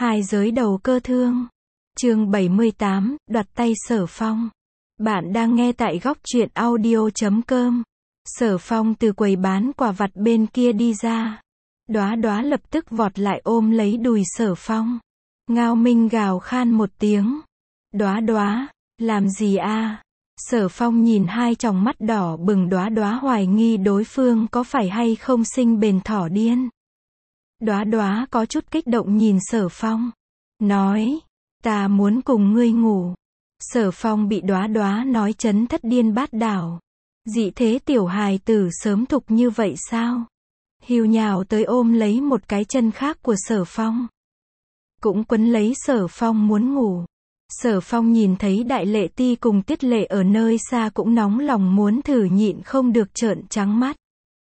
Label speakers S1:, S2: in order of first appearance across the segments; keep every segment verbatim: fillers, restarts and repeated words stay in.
S1: Hai giới đầu cơ thương. Chương bảy mươi tám, đoạt tay Sở Phong. Bạn đang nghe tại góc truyện audio chấm com. Sở Phong từ quầy bán quả vặt bên kia đi ra. Đóa Đóa lập tức vọt lại ôm lấy đùi Sở Phong. Ngao Minh gào khan một tiếng. Đóa Đóa, làm gì a? Sở Phong nhìn hai tròng mắt đỏ bừng Đóa Đóa hoài nghi đối phương có phải hay không sinh bền thỏ điên. Đóa Đóa có chút kích động nhìn Sở Phong. Nói, ta muốn cùng ngươi ngủ. Sở Phong bị Đóa Đóa nói chấn thất điên bát đảo. Dị thế tiểu hài tử sớm thục như vậy sao? Hiu nhào tới ôm lấy một cái chân khác của Sở Phong. Cũng quấn lấy Sở Phong muốn ngủ. Sở Phong nhìn thấy Đại Lệ Ti cùng Tiết Lệ ở nơi xa cũng nóng lòng muốn thử nhịn không được trợn trắng mắt.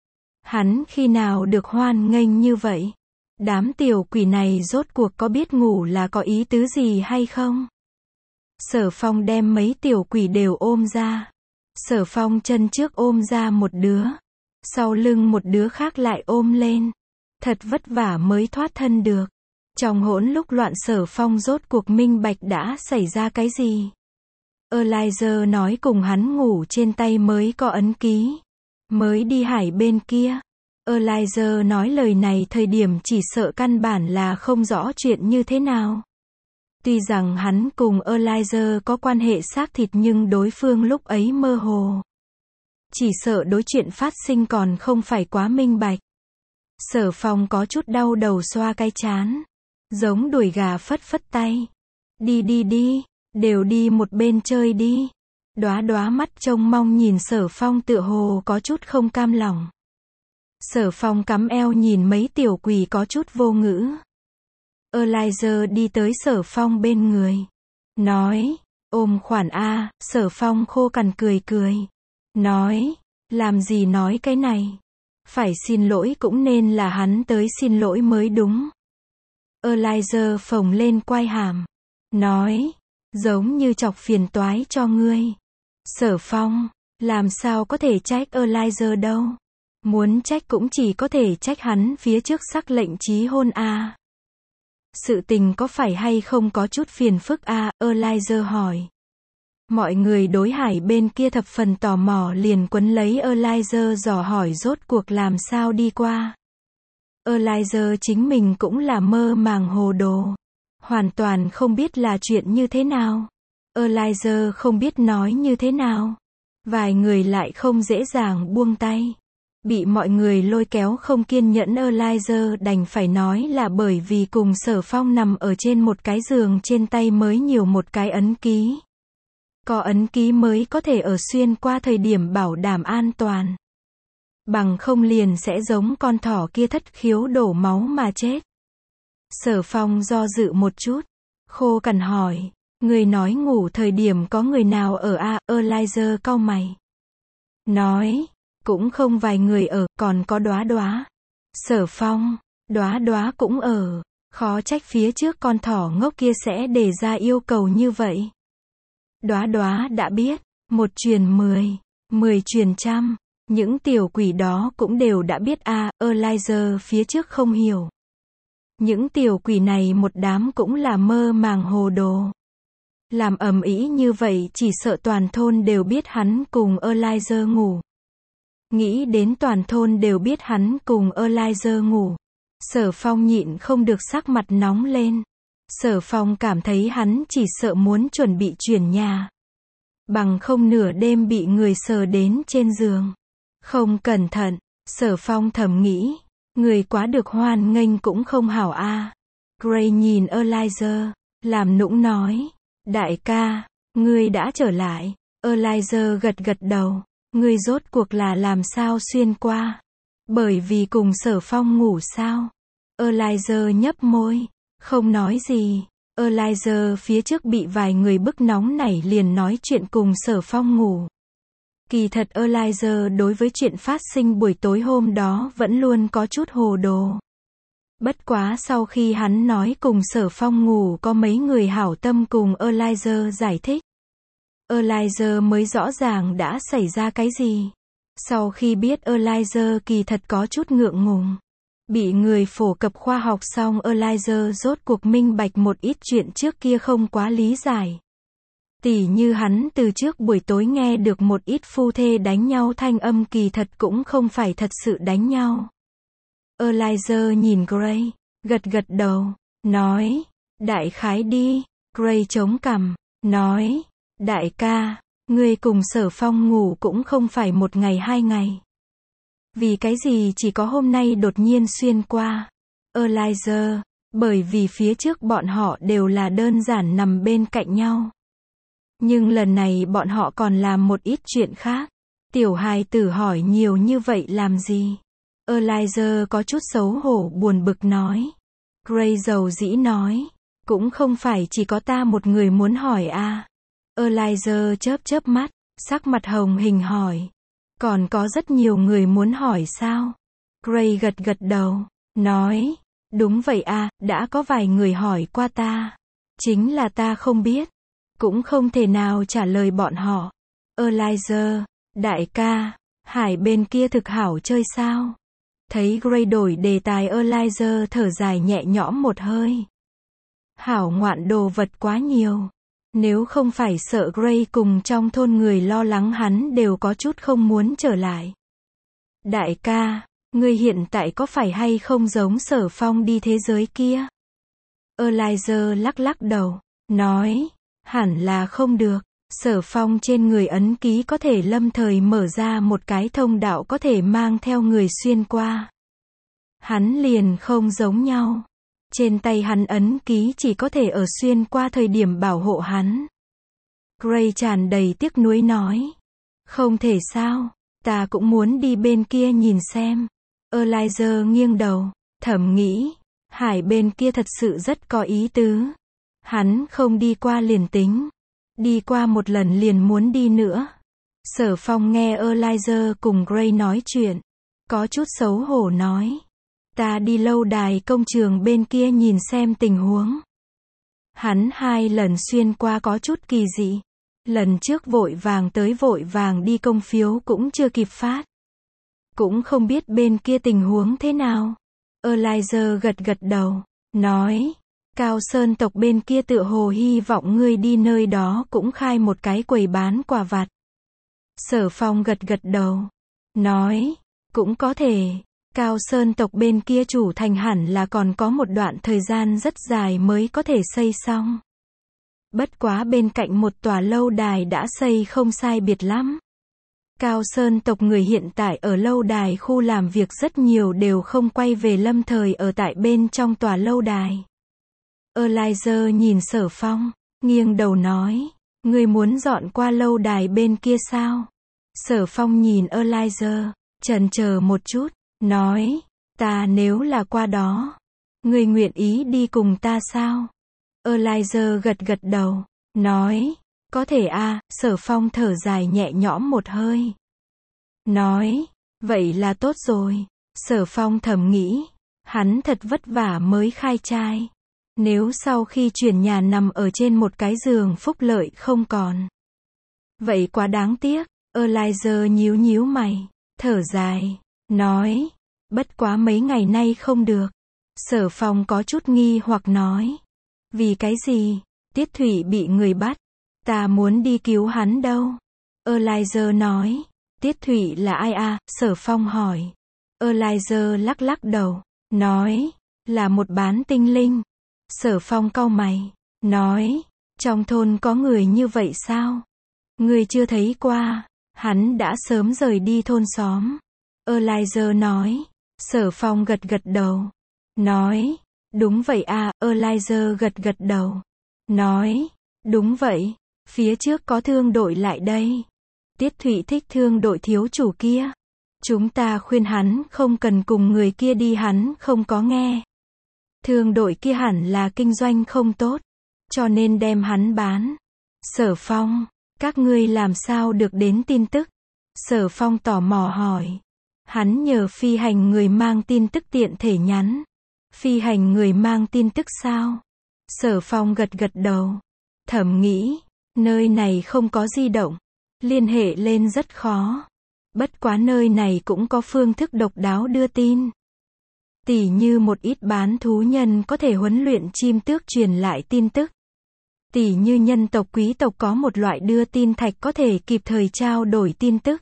S1: Hắn khi nào được hoan nghênh như vậy? Đám tiểu quỷ này rốt cuộc có biết ngủ là có ý tứ gì hay không? Sở Phong đem mấy tiểu quỷ đều ôm ra. Sở Phong chân trước ôm ra một đứa. Sau lưng một đứa khác lại ôm lên. Thật vất vả mới thoát thân được. Trong hỗn lúc loạn Sở Phong rốt cuộc minh bạch đã xảy ra cái gì. Elijah nói cùng hắn ngủ trên tay mới có ấn ký. Mới đi hải bên kia. Elijah nói lời này thời điểm chỉ sợ căn bản là không rõ chuyện như thế nào. Tuy rằng hắn cùng Elijah có quan hệ xác thịt nhưng đối phương lúc ấy mơ hồ. Chỉ sợ đối chuyện phát sinh còn không phải quá minh bạch. Sở Phong có chút đau đầu xoa cái trán. Giống đuổi gà phất phất tay. Đi đi đi, đều đi một bên chơi đi. Đóa Đóa mắt trông mong nhìn Sở Phong tựa hồ có chút không cam lòng. Sở Phong cắm eo nhìn mấy tiểu quỷ có chút vô ngữ. Elijah đi tới Sở Phong bên người. Nói, ôm khoản a. Sở Phong khô cằn cười cười. Nói, làm gì nói cái này. Phải xin lỗi cũng nên là hắn tới xin lỗi mới đúng. Elijah phồng lên quai hàm. Nói, giống như chọc phiền toái cho ngươi. Sở Phong, làm sao có thể trách Elijah đâu. Muốn trách cũng chỉ có thể trách hắn phía trước sắc lệnh chí hôn a. À. Sự tình có phải hay không có chút phiền phức a? À? Elijah hỏi. Mọi người đối hải bên kia thập phần tò mò liền quấn lấy Elijah dò hỏi rốt cuộc làm sao đi qua. Elijah chính mình cũng là mơ màng hồ đồ. Hoàn toàn không biết là chuyện như thế nào. Elijah không biết nói như thế nào. Vài người lại không dễ dàng buông tay. Bị mọi người lôi kéo không kiên nhẫn Elijah đành phải nói là bởi vì cùng Sở Phong nằm ở trên một cái giường trên tay mới nhiều một cái ấn ký. Có ấn ký mới có thể ở xuyên qua thời điểm bảo đảm an toàn. Bằng không liền sẽ giống con thỏ kia thất khiếu đổ máu mà chết. Sở Phong do dự một chút. Khô cằn hỏi. Người nói ngủ thời điểm có người nào ở a? À? Elijah cau mày. Nói. Cũng không vài người ở, còn có Đóa Đóa. Sở Phong, Đóa Đóa cũng ở. Khó trách phía trước con thỏ ngốc kia sẽ đề ra yêu cầu như vậy. Đóa Đóa đã biết. Một truyền mười, mười truyền trăm. Những tiểu quỷ đó cũng đều đã biết a. À, Elijah phía trước không hiểu. Những tiểu quỷ này một đám cũng là mơ màng hồ đồ. Làm ầm ĩ như vậy chỉ sợ toàn thôn đều biết hắn cùng Elijah ngủ. Nghĩ đến toàn thôn đều biết hắn cùng Elijah ngủ. Sở Phong nhịn không được sắc mặt nóng lên. Sở Phong cảm thấy hắn chỉ sợ muốn chuẩn bị chuyển nhà. Bằng không nửa đêm bị người sờ đến trên giường. Không cẩn thận, Sở Phong thầm nghĩ. Người quá được hoan nghênh cũng không hảo a. À. Gray nhìn Elijah, làm nũng nói. Đại ca, ngươi đã trở lại. Elijah gật gật đầu. Ngươi rốt cuộc là làm sao xuyên qua? Bởi vì cùng Sở Phong ngủ sao? Elijah nhấp môi, không nói gì. Elijah phía trước bị vài người bức nóng nảy liền nói chuyện cùng Sở Phong ngủ. Kỳ thật Elijah đối với chuyện phát sinh buổi tối hôm đó vẫn luôn có chút hồ đồ. Bất quá sau khi hắn nói cùng Sở Phong ngủ có mấy người hảo tâm cùng Elijah giải thích. Elijah mới rõ ràng đã xảy ra cái gì. Sau khi biết Elijah kỳ thật có chút ngượng ngùng. Bị người phổ cập khoa học xong Elijah rốt cuộc minh bạch một ít chuyện trước kia không quá lý giải. Tỉ như hắn từ trước buổi tối nghe được một ít phu thê đánh nhau thanh âm kỳ thật cũng không phải thật sự đánh nhau. Elijah nhìn Gray, gật gật đầu, nói, đại khái đi. Gray chống cằm, nói, đại ca, ngươi cùng Sở Phong ngủ cũng không phải một ngày hai ngày. Vì cái gì chỉ có hôm nay đột nhiên xuyên qua? Elijah, bởi vì phía trước bọn họ đều là đơn giản nằm bên cạnh nhau. Nhưng lần này bọn họ còn làm một ít chuyện khác. Tiểu hài tử hỏi nhiều như vậy làm gì? Elijah có chút xấu hổ buồn bực nói. Gray dầu dĩ nói, cũng không phải chỉ có ta một người muốn hỏi à. Elijah chớp chớp mắt, sắc mặt hồng hình hỏi. Còn có rất nhiều người muốn hỏi sao? Gray gật gật đầu, nói, đúng vậy à, đã có vài người hỏi qua ta. Chính là ta không biết, cũng không thể nào trả lời bọn họ. Elijah, đại ca, hải bên kia thực hảo chơi sao? Thấy Gray đổi đề tài Elijah thở dài nhẹ nhõm một hơi. Hảo ngoạn đồ vật quá nhiều. Nếu không phải sợ Gray cùng trong thôn người lo lắng hắn đều có chút không muốn trở lại. Đại ca, ngươi hiện tại có phải hay không giống Sở Phong đi thế giới kia? Elijah lắc lắc đầu, nói, hẳn là không được. Sở Phong trên người ấn ký có thể lâm thời mở ra một cái thông đạo có thể mang theo người xuyên qua. Hắn liền không giống nhau. Trên tay hắn ấn ký chỉ có thể ở xuyên qua thời điểm bảo hộ hắn. Gray tràn đầy tiếc nuối nói. Không thể sao, ta cũng muốn đi bên kia nhìn xem. Elijah nghiêng đầu, thầm nghĩ, hải bên kia thật sự rất có ý tứ. Hắn không đi qua liền tính. Đi qua một lần liền muốn đi nữa. Sở Phong nghe Elijah cùng Gray nói chuyện. Có chút xấu hổ nói. Ta đi lâu đài công trường bên kia nhìn xem tình huống. Hắn hai lần xuyên qua có chút kỳ dị. Lần trước vội vàng tới vội vàng đi công phiếu cũng chưa kịp phát. Cũng không biết bên kia tình huống thế nào. Elijah gật gật đầu, nói. Cao Sơn tộc bên kia tựa hồ hy vọng ngươi đi nơi đó cũng khai một cái quầy bán quà vặt. Sở Phong gật gật đầu, nói. Cũng có thể. Cao Sơn tộc bên kia chủ thành hẳn là còn có một đoạn thời gian rất dài mới có thể xây xong. Bất quá bên cạnh một tòa lâu đài đã xây không sai biệt lắm. Cao Sơn tộc người hiện tại ở lâu đài khu làm việc rất nhiều đều không quay về lâm thời ở tại bên trong tòa lâu đài. Elijah nhìn Sở Phong, nghiêng đầu nói, ngươi muốn dọn qua lâu đài bên kia sao? Sở Phong nhìn Elijah, chần chờ một chút. Nói, ta nếu là qua đó, ngươi nguyện ý đi cùng ta sao? Elijah gật gật đầu, nói, có thể a. Sở Phong thở dài nhẹ nhõm một hơi. Nói, vậy là tốt rồi. Sở Phong thầm nghĩ, hắn thật vất vả mới khai trai. Nếu sau khi chuyển nhà nằm ở trên một cái giường phúc lợi không còn. Vậy quá đáng tiếc. Elijah nhíu nhíu mày, thở dài. Nói, bất quá mấy ngày nay không được. Sở Phong có chút nghi hoặc nói. Vì cái gì? Tiết Thủy bị người bắt. Ta muốn đi cứu hắn đâu. Elijah nói. Tiết Thủy là ai à? Sở Phong hỏi. Elijah lắc lắc đầu. Nói. Là một bán tinh linh. Sở Phong cau mày. Nói. Trong thôn có người như vậy sao? Người chưa thấy qua. Hắn đã sớm rời đi thôn xóm. Elijah nói. Sở Phong gật gật đầu. Nói. Đúng vậy à. Elijah gật gật đầu. Nói. Đúng vậy. Phía trước có thương đội lại đây. Tiết Thụy thích thương đội thiếu chủ kia. Chúng ta khuyên hắn không cần cùng người kia đi, hắn không có nghe. Thương đội kia hẳn là kinh doanh không tốt, cho nên đem hắn bán. Sở Phong, các ngươi làm sao được đến tin tức? Sở Phong tò mò hỏi. Hắn nhờ phi hành người mang tin tức tiện thể nhắn. Phi hành người mang tin tức sao? Sở Phong gật gật đầu. Thầm nghĩ, nơi này không có di động. Liên hệ lên rất khó. Bất quá nơi này cũng có phương thức độc đáo đưa tin. Tỉ như một ít bán thú nhân có thể huấn luyện chim tước truyền lại tin tức. Tỉ như nhân tộc quý tộc có một loại đưa tin thạch có thể kịp thời trao đổi tin tức.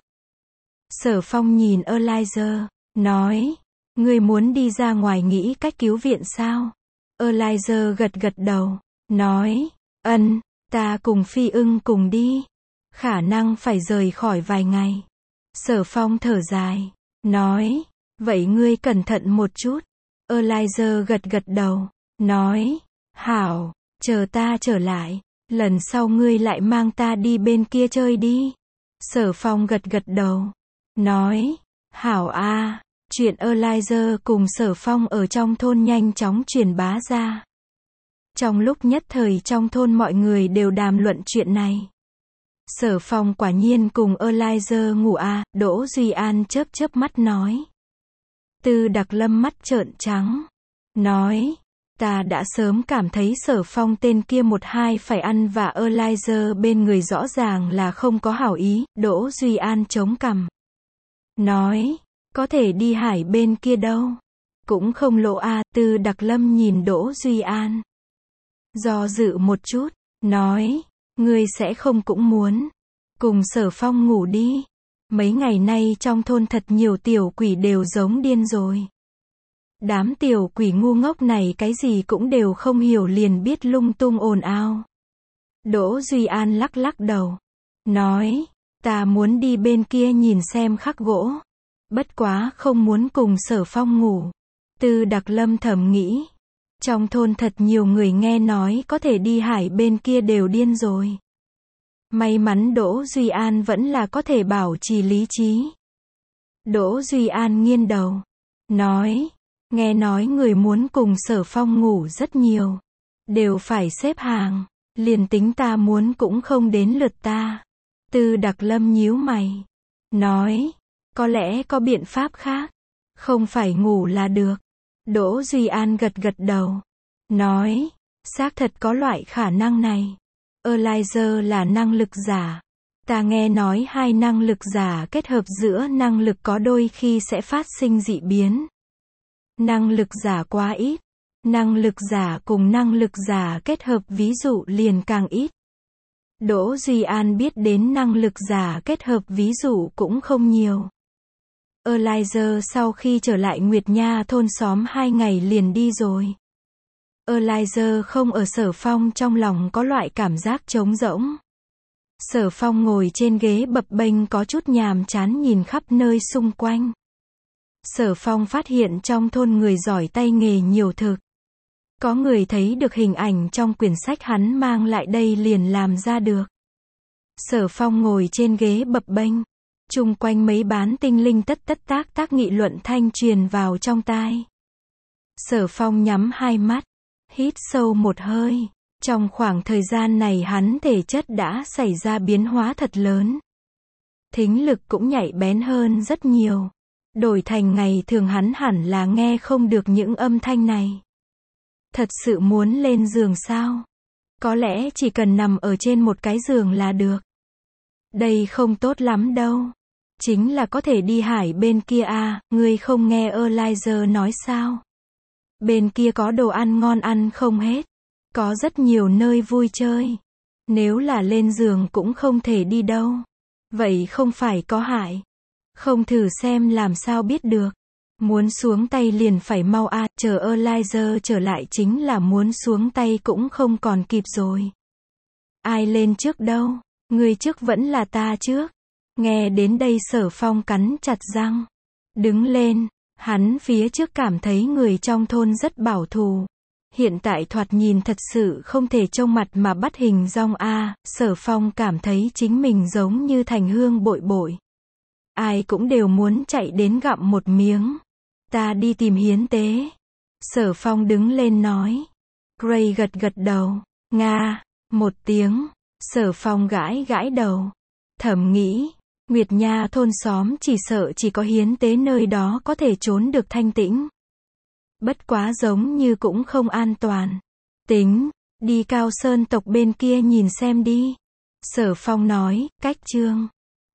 S1: Sở Phong nhìn Elijah, nói, ngươi muốn đi ra ngoài nghĩ cách cứu viện sao? Elijah gật gật đầu, nói, ân, ta cùng Phi Ưng cùng đi. Khả năng phải rời khỏi vài ngày. Sở Phong thở dài, nói, vậy ngươi cẩn thận một chút. Elijah gật gật đầu, nói, hảo, chờ ta trở lại, lần sau ngươi lại mang ta đi bên kia chơi đi. Sở Phong gật gật đầu, nói, hảo a. Chuyện Elijah cùng Sở Phong ở trong thôn nhanh chóng truyền bá ra. Trong lúc nhất thời trong thôn mọi người đều đàm luận chuyện này. Sở Phong quả nhiên cùng Elijah ngủ a. Đỗ Duy An chớp chớp mắt nói. Tư Đặc Lâm mắt trợn trắng, nói, ta đã sớm cảm thấy Sở Phong tên kia một hai phải ăn và Elijah bên người rõ ràng là không có hảo ý. Đỗ Duy An chống cằm, nói, có thể đi hải bên kia đâu, cũng không lộ a. Tư Đặc Lâm nhìn Đỗ Duy An, do dự một chút, nói, ngươi sẽ không cũng muốn cùng Sở Phong ngủ đi. Mấy ngày nay trong thôn thật nhiều tiểu quỷ đều giống điên rồi. Đám tiểu quỷ ngu ngốc này cái gì cũng đều không hiểu liền biết lung tung ồn ào. Đỗ Duy An lắc lắc đầu, nói, ta muốn đi bên kia nhìn xem khắc gỗ. Bất quá không muốn cùng Sở Phong ngủ. Tư Đặc Lâm thầm nghĩ, trong thôn thật nhiều người nghe nói có thể đi hải bên kia đều điên rồi. May mắn Đỗ Duy An vẫn là có thể bảo trì lý trí. Đỗ Duy An nghiêng đầu, nói, nghe nói người muốn cùng Sở Phong ngủ rất nhiều, đều phải xếp hàng, liền tính ta muốn cũng không đến lượt ta. Tư Đặc Lâm nhíu mày, nói, có lẽ có biện pháp khác, không phải ngủ là được. Đỗ Duy An gật gật đầu, nói, xác thật có loại khả năng này. Elijah là năng lực giả. Ta nghe nói hai năng lực giả kết hợp giữa năng lực có đôi khi sẽ phát sinh dị biến. Năng lực giả quá ít. Năng lực giả cùng năng lực giả kết hợp ví dụ liền càng ít. Đỗ Duy An biết đến năng lực giả kết hợp ví dụ cũng không nhiều. Elijah sau khi trở lại Nguyệt Nha thôn xóm hai ngày liền đi rồi. Elijah không ở Sở Phong trong lòng có loại cảm giác trống rỗng. Sở Phong ngồi trên ghế bập bênh có chút nhàm chán nhìn khắp nơi xung quanh. Sở Phong phát hiện trong thôn người giỏi tay nghề nhiều thực. Có người thấy được hình ảnh trong quyển sách hắn mang lại đây liền làm ra được. Sở Phong ngồi trên ghế bập bênh. Chung quanh mấy bán tinh linh tất tất tác tác nghị luận thanh truyền vào trong tai. Sở Phong nhắm hai mắt, hít sâu một hơi. Trong khoảng thời gian này hắn thể chất đã xảy ra biến hóa thật lớn. Thính lực cũng nhạy bén hơn rất nhiều. Đổi thành ngày thường hắn hẳn là nghe không được những âm thanh này. Thật sự muốn lên giường sao? Có lẽ chỉ cần nằm ở trên một cái giường là được. Đây không tốt lắm đâu. Chính là có thể đi hải bên kia à, ngươi không nghe Elijah nói sao? Bên kia có đồ ăn ngon ăn không hết. Có rất nhiều nơi vui chơi. Nếu là lên giường cũng không thể đi đâu. Vậy không phải có hại. Không thử xem làm sao biết được. Muốn xuống tay liền phải mau à, chờ Elijah trở lại chính là muốn xuống tay cũng không còn kịp rồi. Ai lên trước đâu? Ngươi trước vẫn là ta trước. Nghe đến đây Sở Phong cắn chặt răng. Đứng lên, hắn phía trước cảm thấy người trong thôn rất bảo thủ. Hiện tại thoạt nhìn thật sự không thể trông mặt mà bắt hình dong a. Sở Phong cảm thấy chính mình giống như thành hương bội bội. Ai cũng đều muốn chạy đến gặm một miếng. Ta đi tìm hiến tế. Sở Phong đứng lên nói. Gray gật gật đầu. Nga, một tiếng. Sở Phong gãi gãi đầu. Thầm nghĩ, Nguyệt Nha thôn xóm chỉ sợ chỉ có hiến tế nơi đó có thể trốn được thanh tĩnh. Bất quá giống như cũng không an toàn. Tính, đi Cao Sơn tộc bên kia nhìn xem đi. Sở Phong nói, cách chương.